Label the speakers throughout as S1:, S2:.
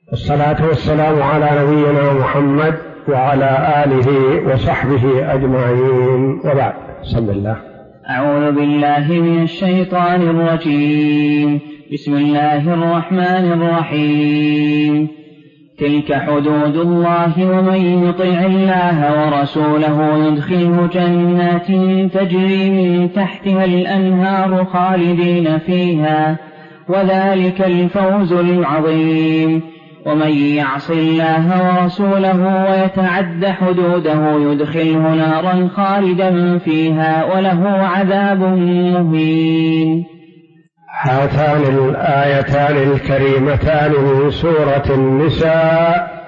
S1: والصلاة والسلام على نبينا محمد وعلى آله وصحبه أجمعين، وبعد. بسم الله.
S2: أعوذ بالله من الشيطان الرجيم. بسم الله الرحمن الرحيم. تلك حدود الله، ومن يطع الله ورسوله يدخله جنات تجري من تحتها الأنهار خالدين فيها، وذلك الفوز العظيم. ومن يعص الله ورسوله ويتعد حدوده يدخله نارا خالدا فيها وله عذاب مهين.
S1: هاتان الآيتان الكريمتان من سورة النساء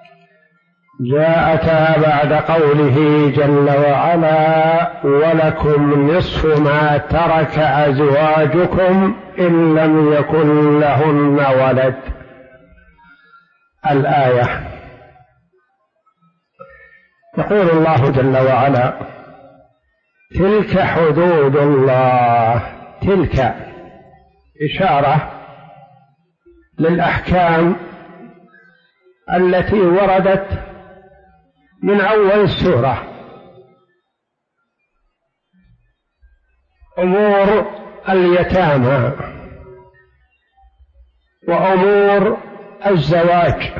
S1: جاءتا بعد قوله جل وعلا: ولكم نصف ما ترك أزواجكم إن لم يكن لهن ولد. الآية. يقول الله جل وعلا: تلك حدود الله. تلك إشارة للأحكام التي وردت من أول السورة، أمور اليتامى وأمور الزواج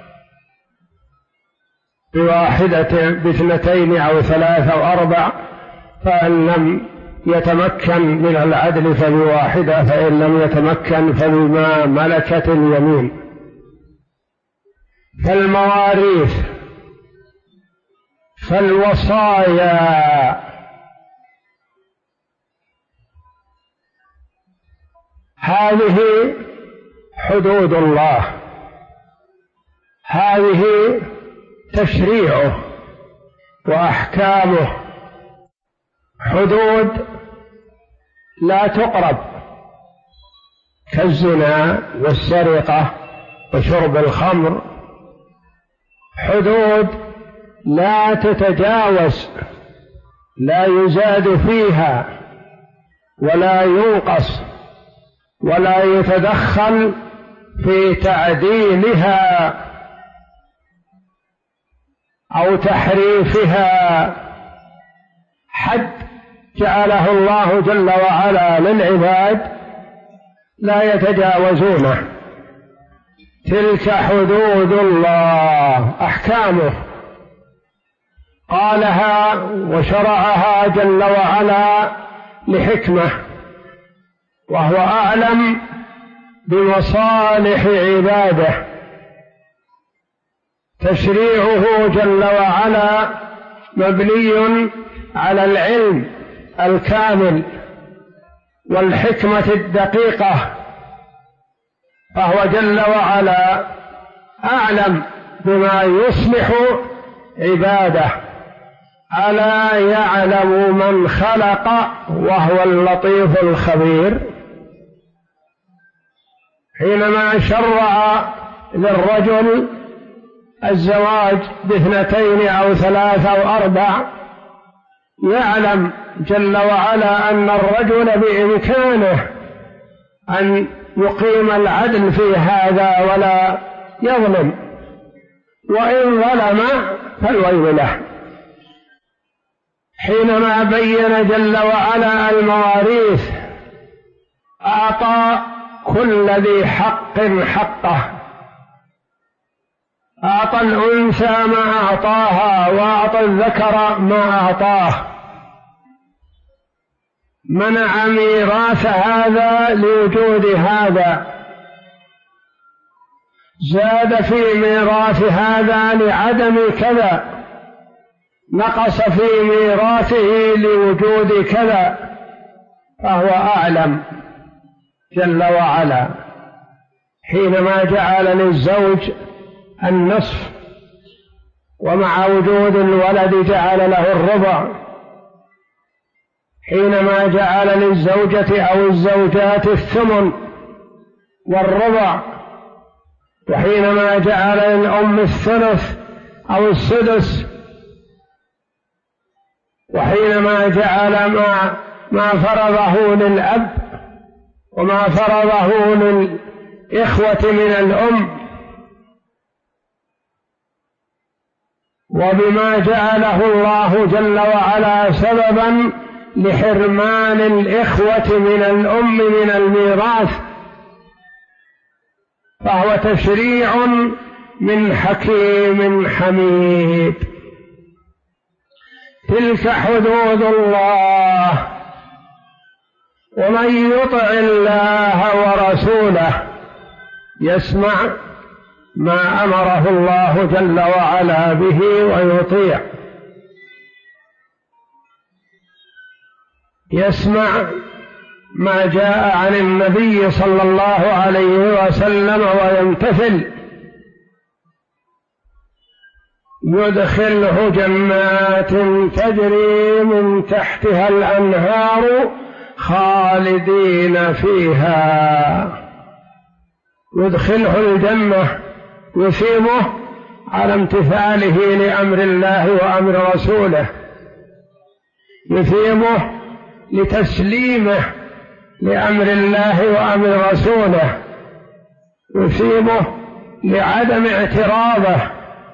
S1: بواحدة باثنتين أو ثلاث أو أربع، فإن لم يتمكن من العدل فبواحدة، فإن لم يتمكن فبما ملكت اليمين. فالمواريث، فالوصايا، هذه حدود الله، هذه تشريعه وأحكامه. حدود لا تقرب كالزنا والسرقة وشرب الخمر، حدود لا تتجاوز، لا يزاد فيها ولا ينقص ولا يتدخل في تعديلها أو تحريفها. حد جعله الله جل وعلا للعباد لا يتجاوزونه. تلك حدود الله، أحكامه قالها وشرعها جل وعلا لحكمة، وهو أعلم بمصالح عباده. تشريعه جل وعلا مبني على العلم الكامل والحكمة الدقيقة، فهو جل وعلا أعلم بما يصلح عباده. ألا يعلم من خلق وهو اللطيف الخبير. حينما شرع للرجل الزواج باثنتين أو ثلاث أو أربع، يعلم جل وعلا أن الرجل بإمكانه أن يقيم العدل في هذا ولا يظلم، وإن ظلم فالويل له. حينما بين جل وعلا المواريث أعطى كل ذي حق حقه، أعطى الأنثى ما أعطاها وأعطى الذكر ما أعطاه. منع ميراث هذا لوجود هذا، زاد في ميراث هذا لعدم كذا، نقص في ميراثه لوجود كذا، فهو أعلم جل وعلا. حينما جعل للزوج النصف، ومع وجود الولد جعل له الربع. حينما جعل للزوجة أو الزوجات الثمن والربع، وحينما جعل للأم الثلث أو السدس، وحينما جعل ما فرضه للأب وما فرضه للإخوة من الأم، وبما جعله الله جل وعلا سببا لحرمان الإخوة من الأم من الميراث، فهو تشريع من حكيم حميد. تلك حدود الله، ومن يطع الله ورسوله يسمع ما أمره الله جل وعلا به ويطيع، يسمع ما جاء عن النبي صلى الله عليه وسلم ويمتثل، يدخله جنات تجري من تحتها الأنهار خالدين فيها. يدخله الجنة، يثيبه على امتثاله لأمر الله وأمر رسوله، يثيبه لتسليمه لأمر الله وأمر رسوله، يثيبه لعدم اعتراضه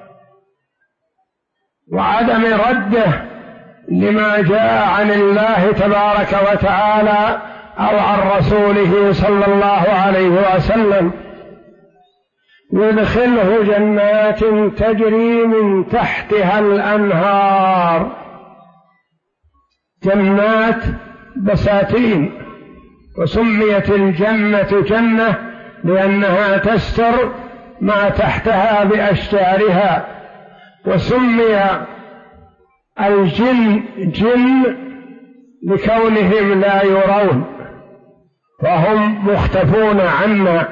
S1: وعدم رده لما جاء عن الله تبارك وتعالى أو عن رسوله صلى الله عليه وسلم. يدخله جنات تجري من تحتها الأنهار، جنات بساتين، وسميت الجنة جنة لأنها تستر ما تحتها بأشجارها، وسمي الجن جن لكونهم لا يرون وهم مختفون عنا.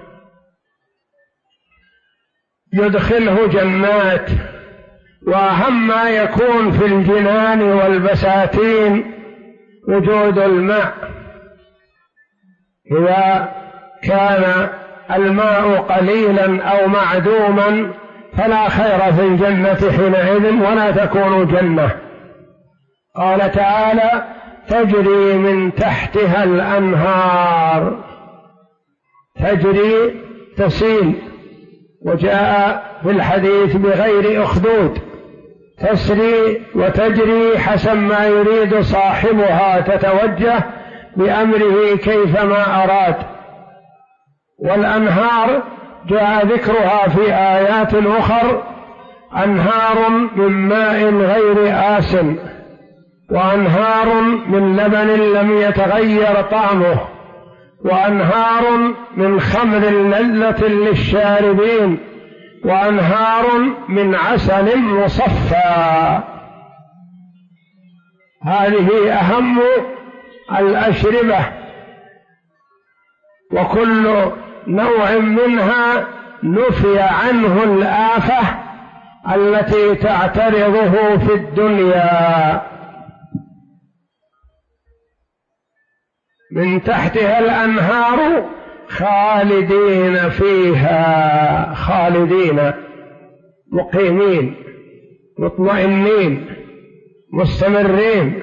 S1: يدخله جنات، وأهم ما يكون في الجنان والبساتين وجود الماء. إذا كان الماء قليلا أو معدوما فلا خير في الجنة حينئذ ولا تكون جنة. قال تعالى: تجري من تحتها الأنهار، تجري تسيل، وجاء في الحديث بغير أخدود، تسري وتجري حسب ما يريد صاحبها، تتوجه بأمره كيفما أراد. والأنهار جاء ذكرها في آيات أخر: أنهار من ماء غير آسن، وأنهار من لبن لم يتغير طعمه، وأنهار من خمر لذة للشاربين، وأنهار من عسل مصفى. هذه أهم الأشربة، وكل نوع منها نفي عنه الآفة التي تعترضه في الدنيا. من تحتها الأنهار خالدين فيها، خالدين مقيمين مطمئنين مستمرين،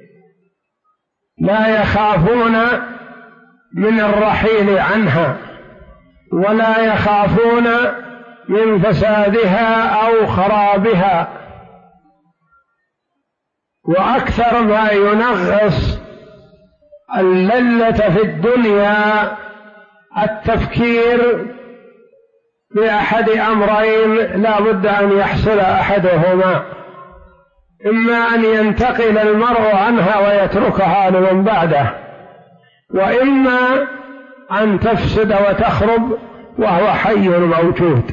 S1: لا يخافون من الرحيل عنها، ولا يخافون من فسادها أو خرابها. وأكثر ما ينغص اللذة في الدنيا التفكير بأحد أمرين لا بد أن يحصل أحدهما: إما أن ينتقل المرء عنها ويتركها لمن بعده، وإما أن تفسد وتخرب وهو حي موجود.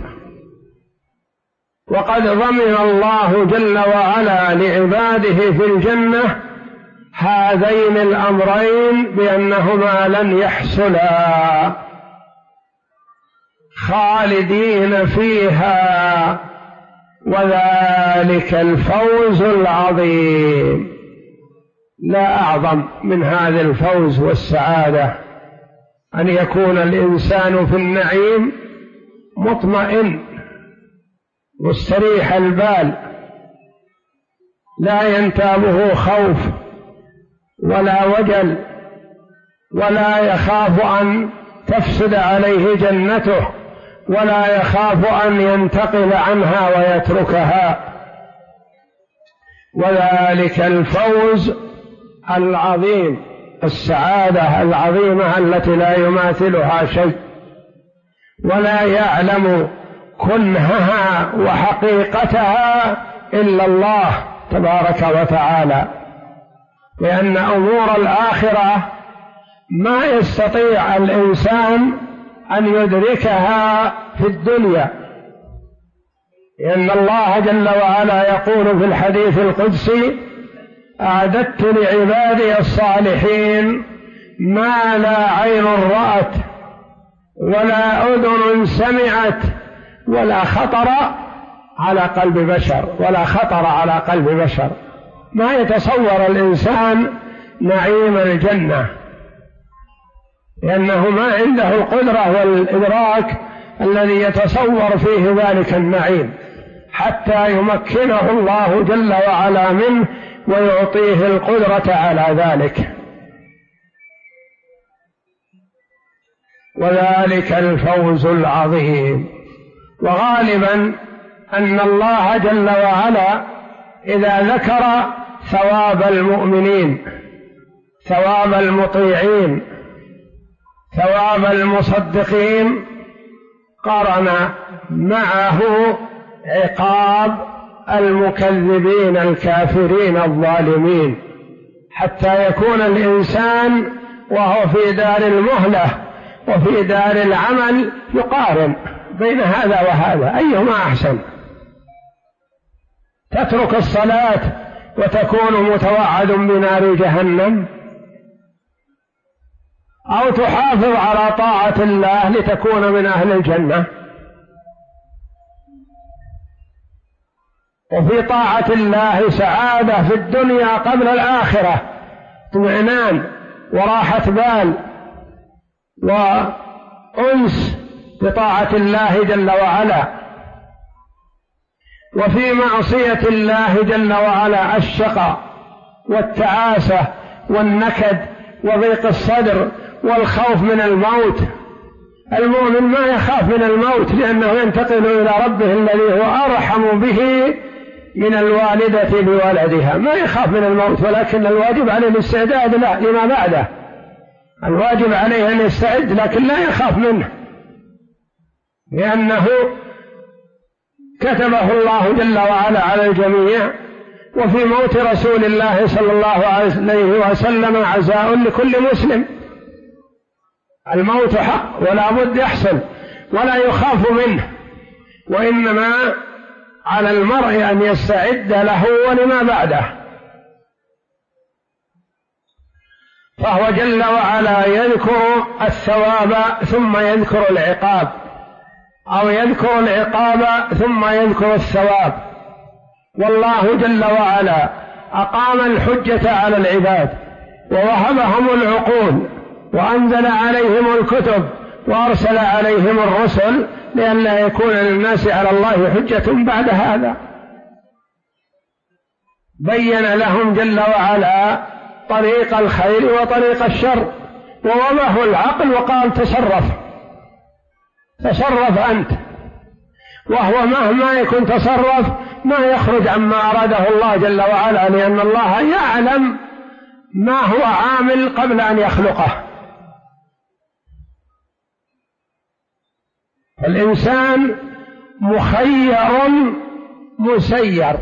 S1: وقد ضمن الله جل وعلا لعباده في الجنة هذين الأمرين بأنهما لن يحصلا، خالدين فيها، وذلك الفوز العظيم. لا أعظم من هذا الفوز والسعادة أن يكون الإنسان في النعيم مطمئن مستريح البال، لا ينتابه خوف ولا وجل، ولا يخاف أن تفسد عليه جنته، ولا يخاف أن ينتقل عنها ويتركها، وذلك الفوز العظيم، السعادة العظيمة التي لا يماثلها شيء ولا يعلم كنهها وحقيقتها إلا الله تبارك وتعالى، لأن أمور الآخرة ما يستطيع الإنسان أن يدركها في الدنيا، لأن الله جل وعلا يقول في الحديث القدسي: أعددت لعبادي الصالحين ما لا عين رأت ولا أذن سمعت ولا خطر على قلب بشر. ما يتصور الإنسان نعيم الجنة، لأنه ما عنده القدرة والإدراك الذي يتصور فيه ذلك النعيم، حتى يمكنه الله جل وعلا منه ويعطيه القدرة على ذلك. وذلك الفوز العظيم. وغالبا أن الله جل وعلا إذا ذكر ثواب المؤمنين، ثواب المطيعين، ثواب المصدقين، قرن معه عقاب المكذبين الكافرين الظالمين، حتى يكون الإنسان وهو في دار المهلة وفي دار العمل يقارن بين هذا وهذا، أيهما أحسن؟ تترك الصلاة وتكون متوعد بنار جهنم، أو تحافظ على طاعة الله لتكون من أهل الجنة؟ وفي طاعة الله سعادة في الدنيا قبل الآخرة، اطمئنان وراحة بال وأنس بطاعة الله جل وعلا. وفي معصية الله جل وعلا الشقاء والتعاسة والنكد وضيق الصدر والخوف من الموت. المؤمن ما يخاف من الموت، لأنه ينتقل إلى ربه الذي هو أرحم به من الوالدة بولدها، ما يخاف من الموت، ولكن الواجب عليه الاستعداد لما بعده، الواجب عليه أن يستعد، لكن لا يخاف منه، لأنه كتبه الله جل وعلا على الجميع. وفي موت رسول الله صلى الله عليه وسلم عزاء لكل مسلم، الموت حق ولا بد يحصل ولا يخاف منه، وإنما على المرء أن يستعد له ولما بعده. فهو جل وعلا يذكر الثواب ثم يذكر العقاب، أو يذكر العقاب ثم يذكر الثواب. والله جل وعلا أقام الحجة على العباد ووهبهم العقول وأنزل عليهم الكتب وأرسل عليهم الرسل لئلا يكون للناس على الله حجة بعد هذا. بين لهم جل وعلا طريق الخير وطريق الشر، ووضعه العقل وقال تصرف أنت، وهو مهما يكون تصرف ما يخرج عما أراده الله جل وعلا، لأن الله يعلم ما هو عامل قبل أن يخلقه. الإنسان مخير مسير،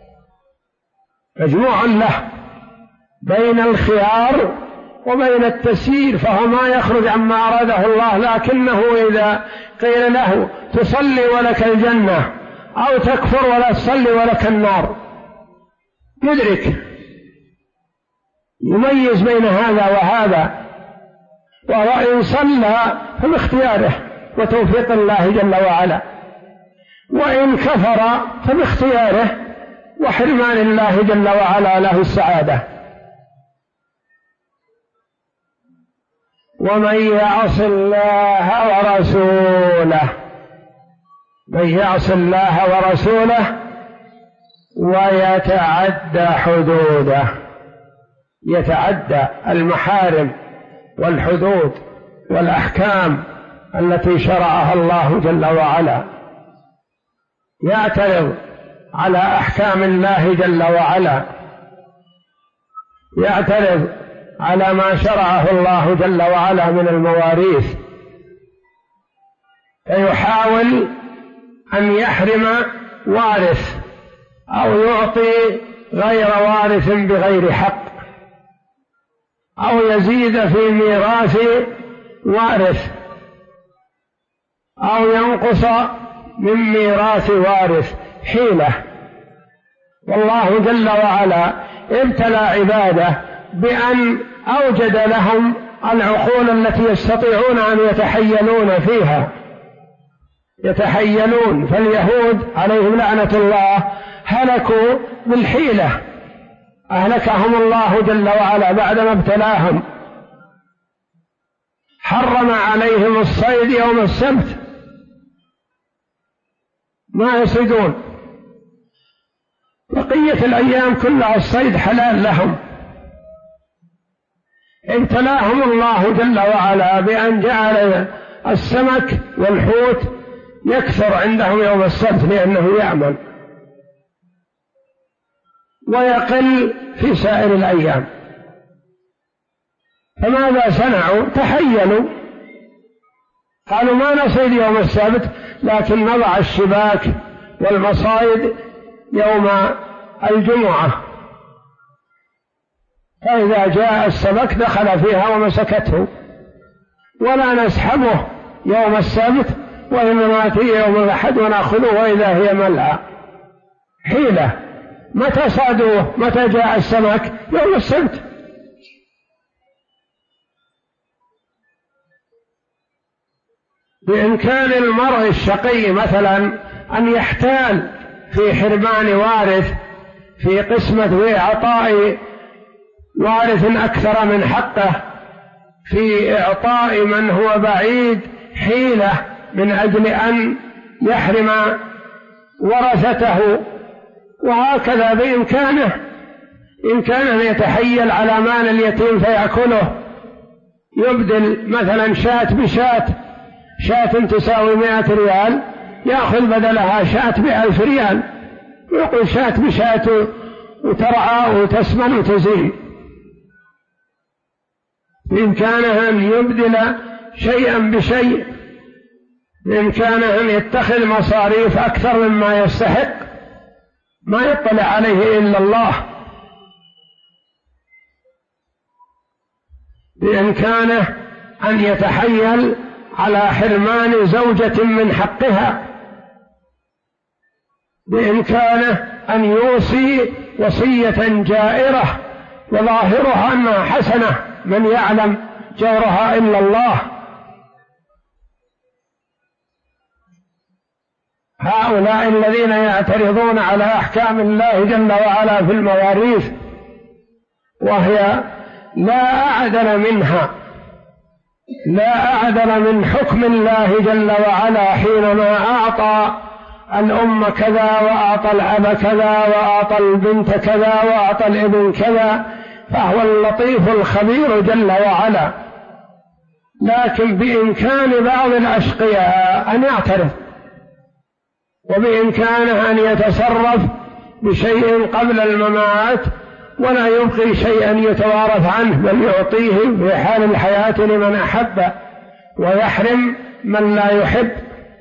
S1: مجموع له بين الخيار وبين التسيير، فهو ما يخرج عما أراده الله، لكنه إذا قيل له تصلي ولك الجنة أو تكفر ولا تصلي ولك النار يدرك، يميز بين هذا وهذا، وهو إن صلى فباختياره وتوفيق الله جل وعلا، وإن كفر فباختياره وحرمان الله جل وعلا له السعادة. ومن يعص الله ورسوله، من يعص الله ورسوله ويتعدى حدوده، يتعدى المحارم والحدود والأحكام التي شرعها الله جل وعلا، يعترض على أحكام الله جل وعلا، يعترض على ما شرعه الله جل وعلا من المواريث، فيحاول أن يحرم وارث أو يعطي غير وارث بغير حق، أو يزيد في ميراث وارث، أو ينقص من ميراث وارث، حيلة. والله جل وعلا ابتلى عباده بأن أوجد لهم العقول التي يستطيعون أن يتحيلون فيها، يتحيلون. فاليهود عليهم لعنة الله هلكوا بالحيلة، أهلكهم الله جل وعلا بعدما ابتلاهم، حرم عليهم الصيد يوم السبت، ما يصيدون، بقية الأيام كلها الصيد حلال لهم. ابتلاهم الله جل وعلا بأن جعل السمك والحوت يكثر عندهم يوم السبت لأنه يأمن، ويقل في سائر الأيام. فماذا صنعوا؟ تحيلوا، قالوا ما نصيد يوم السبت، لكن نضع الشباك والمصايد يوم الجمعة، فإذا جاء السمك دخل فيها ومسكته، ولا نسحبه يوم السبت وإنما نأتيه يوم الأحد ونأخذه وإذا هي ملأى. حيلة. متى صادوه؟ متى جاء السمك؟ يوم السبت. بإمكان المرء الشقي مثلا أن يحتال في حرمان وارث، في قسمة وإعطاء وارث أكثر من حقه، في إعطاء من هو بعيد، حيلة من أجل أن يحرم ورثته. وهكذا بإمكانه، إن كان أن يتحيل على مال اليتيم فيأكله، يبدل مثلا شاة بشاة، شاة تساوي 100 ريال يأخذ بدلها شاة ب1000 ريال، ويقول شاة بشاة وترعى وتسمن وتزين. بإمكانه أن يبدل شيئا بشيء، بإمكانه أن يتخذ مصاريف أكثر مما يستحق، ما يطلع عليه إلا الله. بإمكانه أن يتحيل على حرمان زوجة من حقها، بإمكانه أن يوصي وصية جائرة وظاهرها أنها حسنة، من يعلم جورها إلا الله. هؤلاء الذين يعترضون على أحكام الله جل وعلا في المواريث، وهي لا أعدل منها، لا أعدل من حكم الله جل وعلا حينما أعطى الأم كذا وأعطى الأب كذا وأعطى البنت كذا وأعطى الابن كذا، فهو اللطيف الخبير جل وعلا. لكن بإمكان بعض الأشقياء أن يعترض، وبإمكانه أن يتصرف بشيء قبل الممات ولا يبقي شيئا يتوارث عنه، بل يعطيه في حال الحياة لمن أحب ويحرم من لا يحب.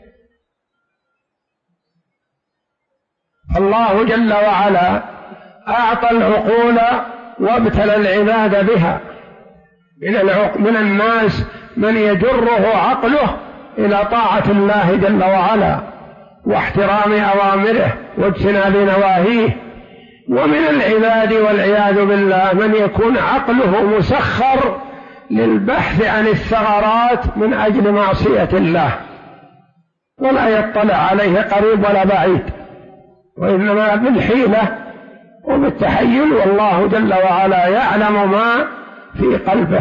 S1: الله جل وعلا أعطى العقول وابتلى العباد بها. من الناس من يجره عقله إلى طاعة الله جل وعلا واحترام أوامره واجتناب نواهيه، ومن العباد والعياذ بالله من يكون عقله مسخر للبحث عن الثغرات من أجل معصية الله، ولا يطلع عليه قريب ولا بعيد، وإنما بالحيلة وبالتحيل، والله جل وعلا يعلم ما في قلبه.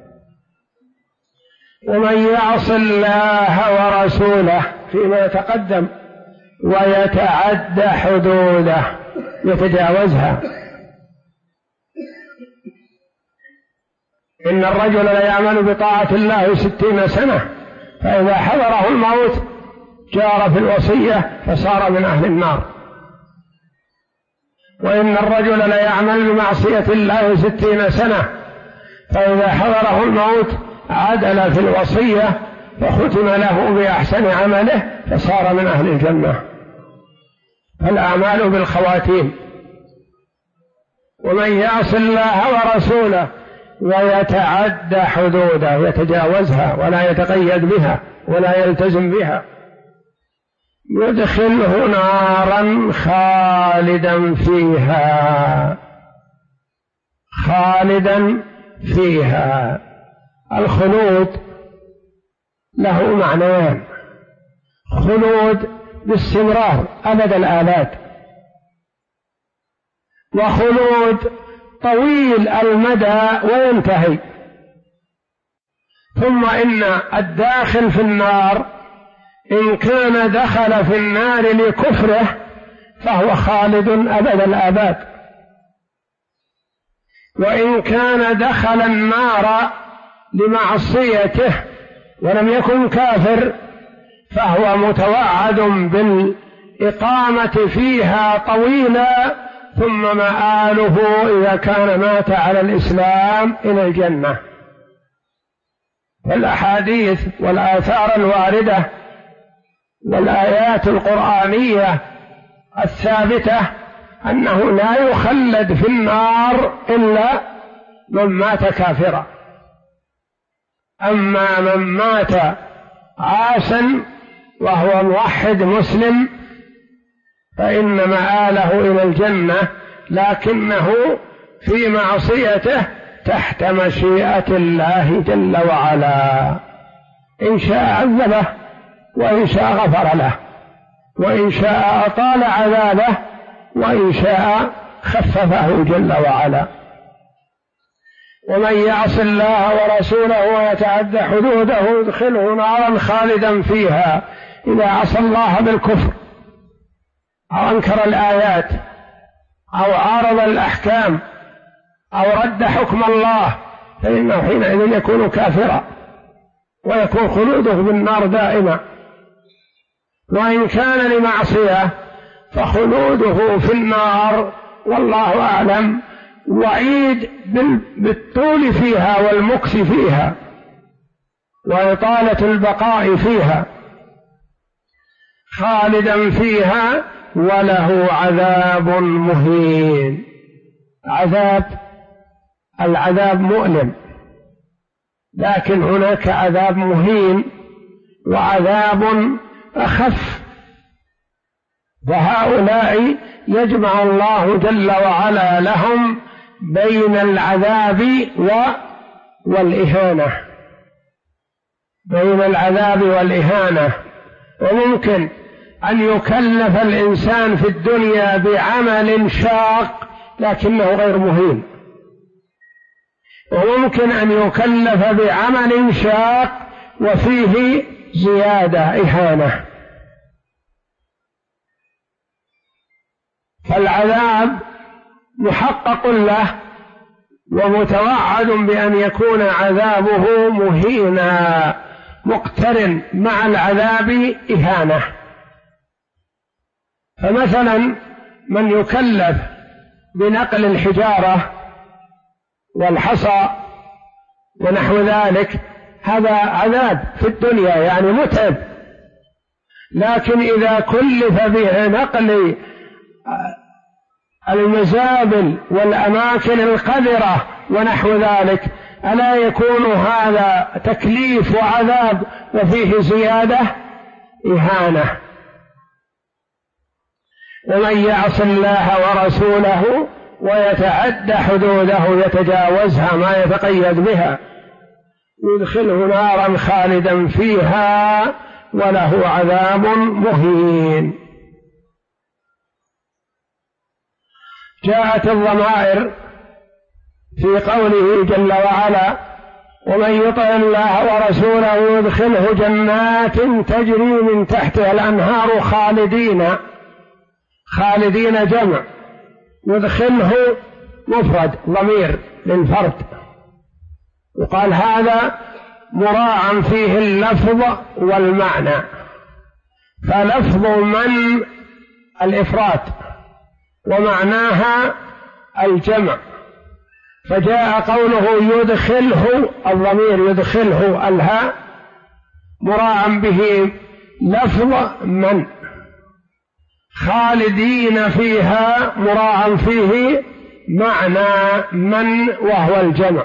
S1: ومن يعص الله ورسوله فيما يتقدم ويتعد حدوده، يتجاوزها. إن الرجل ليعمل بطاعة الله 60 سنة، فإذا حضره الموت جار في الوصية فصار من أهل النار. وإن الرجل ليعمل بمعصية الله 60 سنة، فإذا حضره الموت عدل في الوصية فختم له بأحسن عمله فصار من أهل الجنة. فالأعمال بالخواتيم. ومن يعص الله ورسوله ويتعدى حدوده، يتجاوزها ولا يتقيد بها ولا يلتزم بها، يدخله نارا خالدا فيها. خالدا فيها. الخلود له معنيان: خلود باستمرار أبد الآباد، وخلود طويل المدى وينتهي. ثم إن الداخل في النار إن كان دخل في النار لكفره فهو خالد أبد الآباد، وإن كان دخل النار لمعصيته ولم يكن كافر فهو متوعد بالإقامة فيها طويلا، ثم مآله إذا كان مات على الإسلام إلى الجنة. والأحاديث والآثار الواردة والآيات القرآنية الثابتة أنه لا يخلد في النار إلا من مات كافرا. أما من مات عاصا وهو موحد مسلم فإن مآله إلى الجنة، لكنه في معصيته تحت مشيئة الله جل وعلا، إن شاء عذبه وإن شاء غفر له، وإن شاء أطال عذابه وإن شاء خففه جل وعلا. ومن يعص الله ورسوله ويتعدى حدوده يدخله نارا خالدا فيها. إذا عصى الله بالكفر أو أنكر الآيات أو عارض الأحكام أو رد حكم الله فإنه حينئذ يكون كافرا ويكون خلوده بالنار دائما. وإن كان لمعصية فخلوده في النار والله أعلم وعيد بالطول فيها والمكث فيها وإطالة البقاء فيها، خالدا فيها وله عذاب مهين. العذاب مؤلم، لكن هناك عذاب مهين وعذاب أخف، وهؤلاء يجمع الله جل وعلا لهم بين العذاب والإهانة، بين العذاب والإهانة. وممكن أن يكلف الإنسان في الدنيا بعمل شاق لكنه غير مهين، وممكن أن يكلف بعمل شاق وفيه زيادة إهانة. فالعذاب محقق له ومتوعد بأن يكون عذابه مهينا مقترن مع العذاب إهانة. فمثلا من يكلف بنقل الحجارة والحصى ونحو ذلك هذا عذاب في الدنيا يعني متعب، لكن إذا كلف بنقل المزابل والأماكن القذرة ونحو ذلك ألا يكون هذا تكليف وعذاب وفيه زيادة إهانة؟ ومن يعص الله ورسوله ويتعدى حدوده يتجاوزها ما يتقيد بها يدخله نارا خالدا فيها وله عذاب مهين. جاءت الضمائر في قوله جل وعلا: ومن يطع الله ورسوله يدخله جنات تجري من تحتها الأنهار خالدين جمع، يدخله مفرد ضمير للفرد، وقال هذا مراعى فيه اللفظ والمعنى. فلفظ من الإفراد ومعناها الجمع، فجاء قوله يدخله، الضمير يدخله الهاء مراعا به لفظ من، خالدين فيها مراعا فيه معنى من وهو الجمع.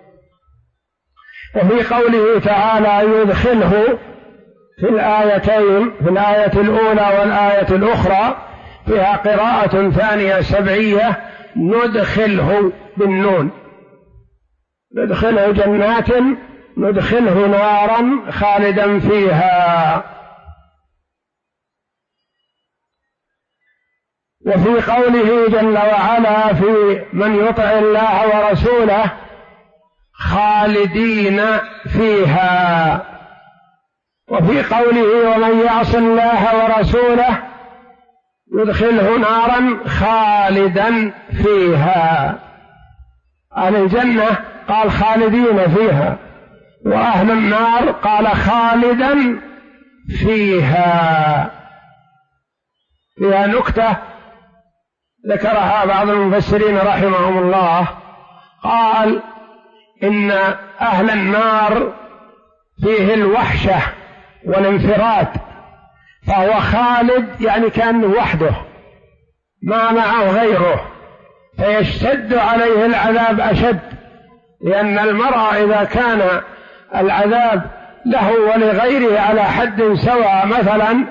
S1: وفي قوله تعالى يدخله في الآيتين، في الآية الأولى والآية الأخرى فيها قراءة ثانية سبعية ندخله بالنون، ندخله جنات ندخله نارا خالدا فيها. وفي قوله جل وعلا في من يطع الله ورسوله خالدين فيها، وفي قوله ومن يعص الله ورسوله يدخله نارا خالدا فيها. أهل الجنة قال خالدين فيها، وأهل النار قال خالدا فيها. فيها نكتة ذكرها بعض المفسرين رحمهم الله، قال إن أهل النار فيه الوحشة والانفراد، فهو خالد يعني كأنه وحده ما معه غيره، فيشتد عليه العذاب أشد، لأن المرء إذا كان العذاب له ولغيره على حد سواء مثلا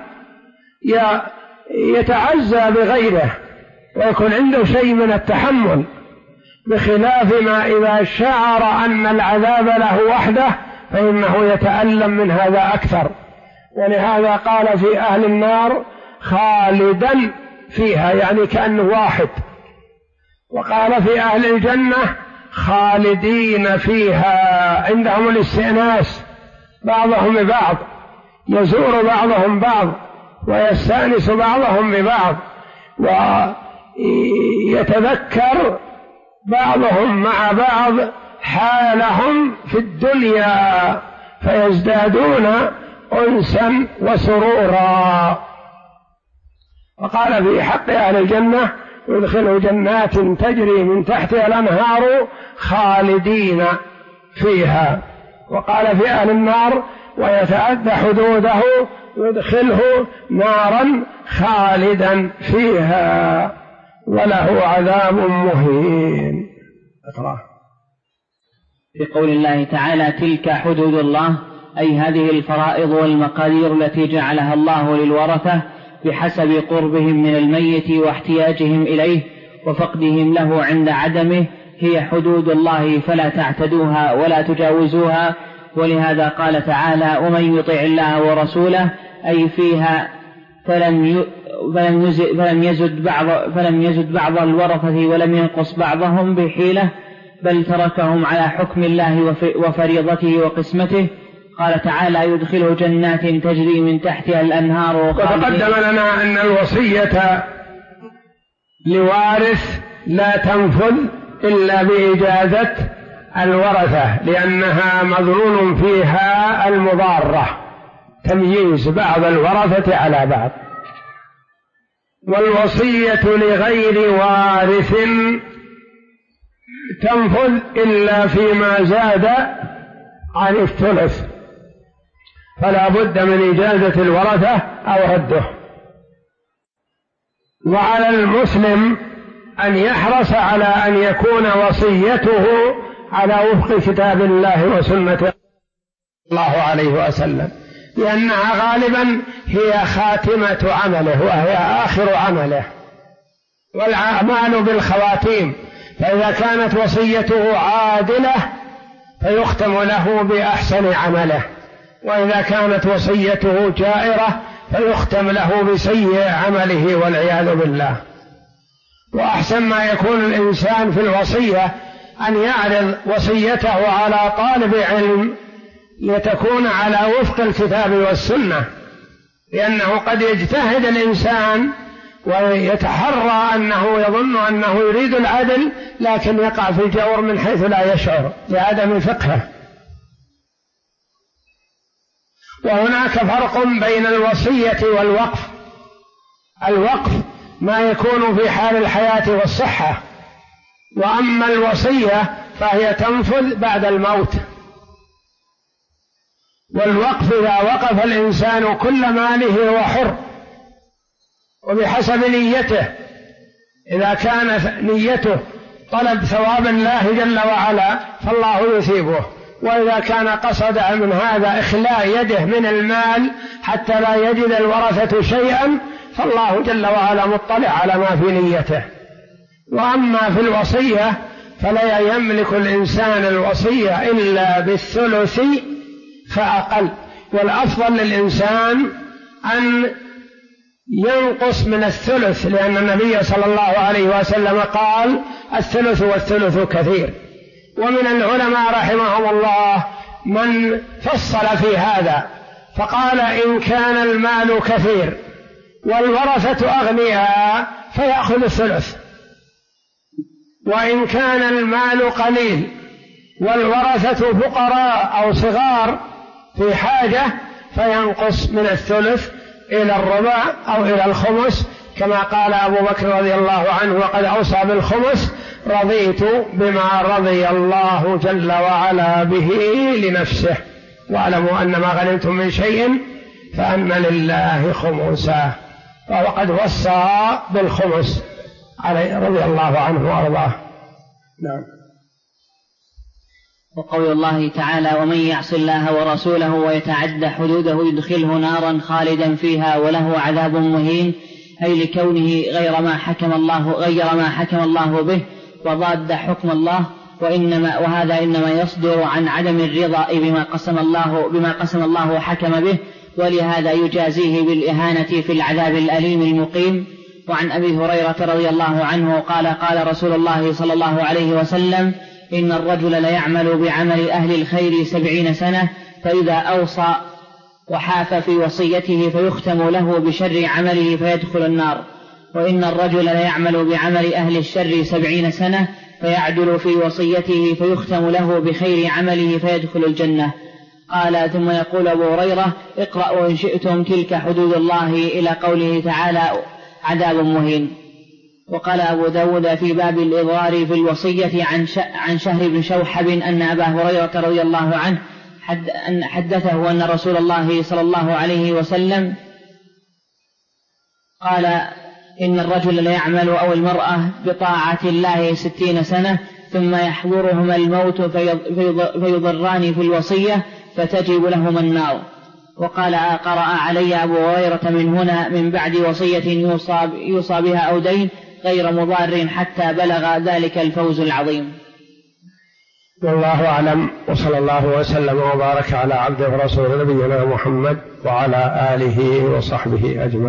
S1: يتعزى بغيره ويكون عنده شيء من التحمل، بخلاف ما إذا شعر أن العذاب له وحده فإنه يتألم من هذا أكثر. ولهذا قال في أهل النار خالدا فيها يعني كأنه واحد، وقال في أهل الجنة خالدين فيها، عندهم الاستئناس بعضهم ببعض، يزور بعضهم بعض ويستأنس بعضهم ببعض، ويتذكر بعضهم مع بعض حالهم في الدنيا فيزدادون أنسا وسرورا. وقال في حق أهل الجنة يدخله جنات تجري من تحتها الأنهار خالدين فيها. وقال في أهل النار ويتعدى حدوده يدخله نارا خالدا فيها وله عذاب مهين. اقرأ.
S2: في قول الله تعالى تلك حدود الله، أي هذه الفرائض والمقادير التي جعلها الله للورثة بحسب قربهم من الميت واحتياجهم إليه وفقدهم له عند عدمه، هي حدود الله فلا تعتدوها ولا تجاوزوها. ولهذا قال تعالى ومن يطع الله ورسوله، أي فيها فلم يزد بعض الورثة ولم ينقص بعضهم بحيلة، بل تركهم على حكم الله وفريضته وقسمته. قال تعالى يدخله جنات تجري من تحتها الأنهار.
S1: وتقدم لنا أن الوصية لوارث لا تنفذ إلا بإجازة الورثة، لأنها مظنون فيها المضارة، تمييز بعض الورثة على بعض. والوصية لغير وارث تنفذ إلا فيما زاد عن الثلث، فلا بد من إجازة الورثة أو رده. وعلى المسلم أن يحرص على أن يكون وصيته على وفق كتاب الله وسنة الله عليه وسلم، لأنها غالبا هي خاتمة عمله وهي آخر عمله، والأعمال بالخواتيم. فإذا كانت وصيته عادلة فيختم له بأحسن عمله، وإذا كانت وصيته جائرة فيختم له بسيء عمله والعياذ بالله. وأحسن ما يكون الإنسان في الوصية أن يعرض وصيته على طالب علم لتكون على وفق الكتاب والسنة، لأنه قد يجتهد الإنسان ويتحرى أنه يظن أنه يريد العدل لكن يقع في الجور من حيث لا يشعر لعدم فقهه. وهناك فرق بين الوصية والوقف. الوقف ما يكون في حال الحياة والصحة، وأما الوصية فهي تنفذ بعد الموت. والوقف إذا وقف الإنسان كل ماله هو حر وبحسب نيته، إذا كانت نيته طلب ثواب الله جل وعلا فالله يثيبه، وإذا كان قصد من هذا إخلاء يده من المال حتى لا يجد الورثة شيئا فالله جل وعلا مطلع على ما في نيته. وأما في الوصية فلا يملك الإنسان الوصية إلا بالثلث فأقل، والأفضل للإنسان أن ينقص من الثلث، لأن النبي صلى الله عليه وسلم قال الثلث والثلث كثير. ومن العلماء رحمهم الله من فصل في هذا فقال إن كان المال كثير والورثة أغنياء فيأخذ الثلث، وإن كان المال قليل والورثة فقراء أو صغار في حاجة فينقص من الثلث إلى الربع أو إلى الخمس، كما قال أبو بكر رضي الله عنه وقد أوصى بالخمس: رضيت بما رضي الله جل وعلا به لنفسه، واعلموا أن ما غنمتم من شيء فأن لله خمسه. فهو قد وصى بالخمس عليه رضي الله عنه وأرضاه. نعم.
S2: وقول الله تعالى: ومن يعص الله ورسوله ويتعد حدوده يدخله نارا خالدا فيها وله عذاب مهين، أي لكونه غير ما حكم الله به وضاد حكم الله، وهذا إنما يصدر عن عدم الرضا بما قسم الله وحكم به، ولهذا يجازيه بالإهانة في العذاب الأليم المقيم. وعن أبي هريرة رضي الله عنه قال: قال رسول الله صلى الله عليه وسلم: إن الرجل ليعمل بعمل أهل الخير 70 سنة، فإذا أوصى وحاف في وصيته فيختم له بشر عمله فيدخل النار، وإن الرجل ليعمل بعمل أهل الشر 70 سنة فيعدل في وصيته فيختم له بخير عمله فيدخل الجنة. قال: ثم يقول أبو هريرة: اقرأوا إن شئتم تلك حدود الله إلى قوله تعالى: عذاب مهين. وقال أبو داود في باب الإضرار في الوصية عن شهر بن شوحب أن أبا هريرة رضي الله عنه حدثه أن رسول الله صلى الله عليه وسلم قال: إن الرجل ليعمل أو المرأة بطاعة الله 60 سنة ثم يحضرهما الموت فيضران في الوصية فتجب لهما النار. وقال: قرأ علي أبو هريرة من هنا من بعد وصية يوصى بها أو دين غير مضار حتى بلغ ذلك الفوز العظيم.
S1: والله أعلم، وصلى الله وسلم وبارك على عبده ورسوله نبينا محمد وعلى آله وصحبه أجمعين.